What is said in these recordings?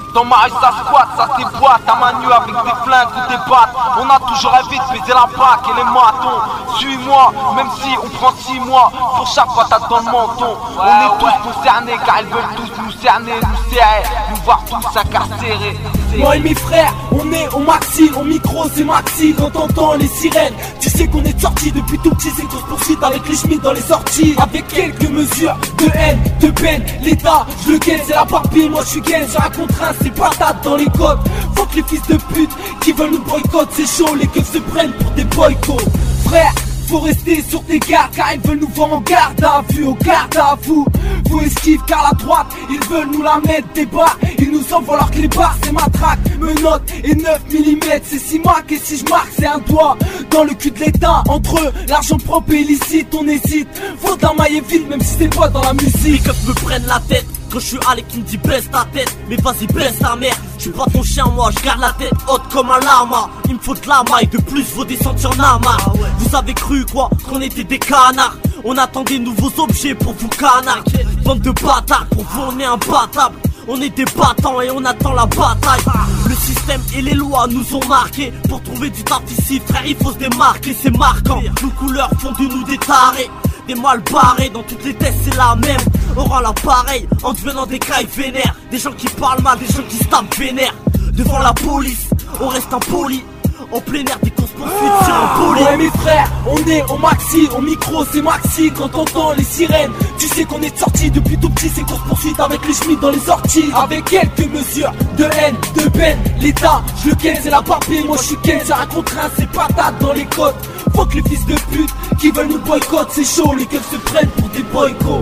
Dans ma rue ça squatte, ça déboîte, à main nue avec des flingues ou des battes. On a toujours rêvé de baiser la bac et les matons. Suis-moi, même si on prend 6 mois pour chaque patate dans le menton. On est tous concernés car ils veulent tous nous cerner, nous serrer, nous voir tous incarcérés. Moi et mes frères, on est au maxi, au micro c'est maxi. Quand t'entends les sirènes, tu sais qu'on est sortis depuis tout petit. C'est une course poursuite avec les schmitts dans les sorties. Avec quelques mesures de haine, de peine. L'État, je le gagne, c'est la papille. Moi je suis gain, sur la contrainte, c'est patate dans les côtes. Faut que les fils de pute qui veulent nous boycottent, c'est chaud, les keufs se prennent pour des boycotts. Frère, faut rester sur tes gardes car ils veulent nous voir en garde à vue, au garde à vous. Faut esquive car la droite, ils veulent nous la mettre des barres. Ils nous envoient alors que les barres c'est matraque, menottes et 9 mm. C'est 6 marques et si je marque c'est un doigt dans le cul de l'État. Entre eux, l'argent propre et illicite, on hésite. Faut d'un maillet vide même si c'est pas dans la musique. Les keufs me prennent la tête quand je suis allé qui me dit baisse ta tête. Mais vas-y baisse ta mère, je suis pas ton chien moi, je garde la tête haute comme un lama. Il me faut de la maille, de plus faut descendre sur Nama. Vous avez cru quoi, qu'on était des canards? On attend des nouveaux objets pour vous canards. Bande de bâtards, pour vous on est imbattable. On est des battants et on attend la bataille. Le système et les lois nous ont marqués. Pour trouver du taf ici frère il faut se démarquer. C'est marquant, nos couleurs font de nous des tarés. Des mal barrés, dans toutes les tests c'est la même. On rend l'appareil en devenant des cailles vénères. Des gens qui parlent mal, des gens qui se tapent vénères. Devant la police, on reste impoli. En plein air des courses poursuites sur un poli. Ouais mes frères, on est au maxi, au micro c'est maxi. Quand t'entends les sirènes, tu sais qu'on est sortis depuis tout petit. C'est course poursuite avec les schmitts dans les sorties. Avec quelques mesures de haine, de peine. L'État, je le ken, c'est la papille. Moi je suis ken, c'est un contraint, c'est patate dans les côtes. Faut que les fils de pute qui veulent nous boycottent, c'est chaud, les keufs se prennent pour des boycotts.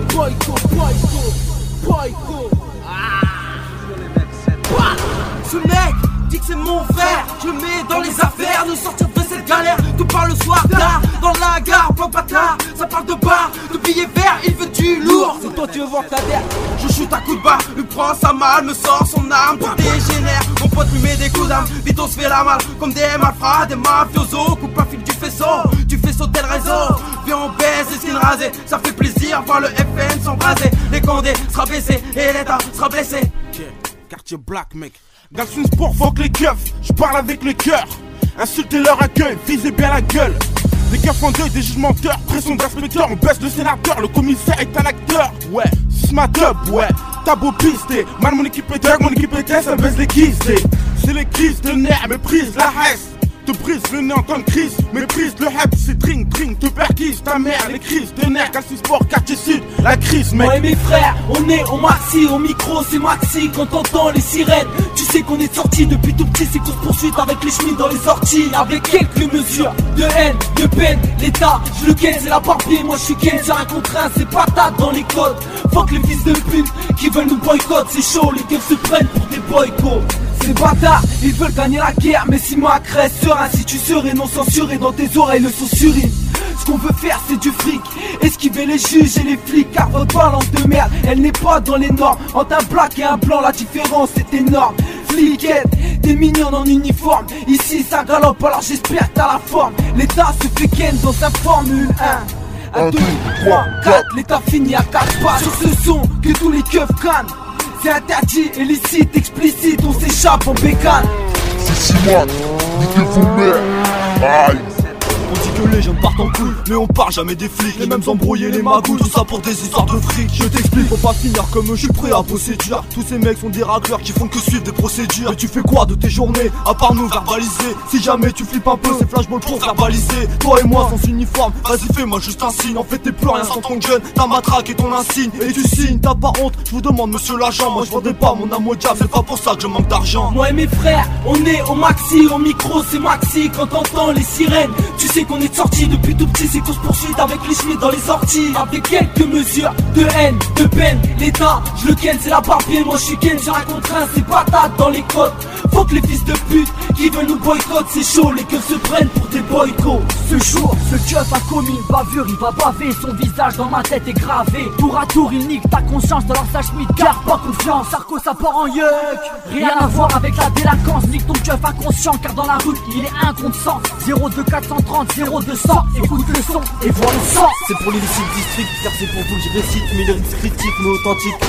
Ce mec dit que c'est mon frère, je le mets dans les affaires, nous sortir de cette galère, tout par le soir tard, dans la gare, plan bâtard, ça parle de bar, de billets verts, il veut du lourd. C'est toi tu veux voir ta terre. Je shoot à coups de barre, lui prend sa malle, me sort son arme, tout dégénère. Mon pote lui met des coups d'âme, vite on se fait la malle, comme des malfrats, des mafiosos, coupe un fil du faisceau, tu fais sauter le réseau. Viens on baisse les skins rasés, ça fait plaisir voir le FN s'embraser. Les condés sera baissé et l'État sera blessé. Quartier black mec. Galsun Sport, fuck les keufs, je parle avec le cœur. Insultez leur accueil, visez bien la gueule. Les keufs en deuil, des juges menteurs, pression d'inspecteur, on baisse le sénateur, le commissaire est un acteur. Ouais, smart up, ouais, t'as beau pister. Man, mon équipe est dog, mon équipe est test, ça baisse les keys. C'est les crises de nerfs, méprise la haisse. Te brise le nez en temps de crise, méprise le hype, c'est drink, te perquise ta mère, les crises de nerfs, Galsun Sport, quartier sud, la crise mec. Moi et mes frères, on est au maxi, au micro c'est maxi. Quand t'entends les sirènes, tu sais qu'on est sortis depuis tout petit. C'est course poursuite avec les schmitts dans les sorties. Avec quelques mesures de haine, de peine. L'État, je le ken, c'est la papille. Moi je suis ken, c'est un contraint, c'est patate dans les codes. Faut que les fils de pute qui veulent nous boycottent, c'est chaud, les keufs se prennent pour des boycotts. Ces bâtards, ils veulent gagner la guerre, mais si Mac reste serein, si tu serais non censuré dans tes oreilles le son surine. Ce qu'on veut faire c'est du fric, esquiver les juges et les flics, car votre balance de merde, elle n'est pas dans les normes. Entre un black et un blanc, la différence est énorme. Fliquette, t'es mignonne en uniforme, ici ça galope alors j'espère que t'as la forme. L'État se fait ken dans sa Formule 1. 1, 2, 3, 4, l'État finit à 4 pas. Sur ce son que tous les keufs crânent. C'est interdit, illicite, explicite, on s'échappe en bécane. C'est 6 mois, niquez vos mères. Aïe. On dit que les jeunes partent en couille, mais on part jamais des flics. Les mêmes embrouillés, les magouilles, tout ça pour des histoires de fric. Je t'explique, faut pas finir comme eux, je suis prêt à bosser dur. Tous ces mecs sont des racleurs qui font que suivre des procédures. Mais tu fais quoi de tes journées, à part nous verbaliser? Si jamais tu flippes un peu, c'est flashball pour verbaliser. Toi et moi sans uniforme, vas-y fais-moi juste un signe. En fait t'es plus rien sans ton gun, ta matraque et ton insigne. Et tu signes, t'as pas honte, je vous demande monsieur l'agent. Moi je vendais pas mon âme au diable, c'est pas pour ça que je manque d'argent. Moi et mes frères, on est au maxi, au micro c'est maxi. Quand t'entends les sirènes, tu sais qu'on est sortis depuis tout petit. C'est course poursuite avec les schmitts dans les sorties. Avec quelques mesures de haine, de peine. L'État, je le ken, c'est la papier. Moi je suis ken, j'ai un contraint, c'est patate dans les côtes. Faut que les fils de pute qui veulent nous boycottent, c'est chaud, les keufs se prennent pour des boycotts. Ce jour, ce keuf a commis une bavure, il va baver, son visage dans ma tête est gravé. Tour à tour, il nique ta conscience, alors sa schmitt, garde pas confiance. Sarko, ça part en yuck. Rien à voir avec la délinquance, nique ton keuf inconscient, car dans la route, il est 1 contre 100. 02 430, 0200, écoute le son et vois le sang. C'est pour l'illicite district, car c'est pour vous que je récite mes lyrics critiques mais authentiques.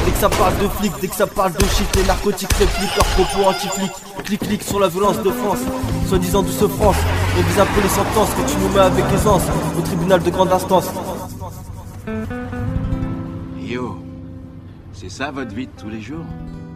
Dès que ça parle de flics, dès que ça parle de shit, les narcotiques répliquent leurs propos anti-flics. Clic-clic sur la violence de France, soi-disant douce France. Révise un peu les sentences que tu nous mets avec aisance au tribunal de grande instance. Yo, c'est ça votre vie de tous les jours?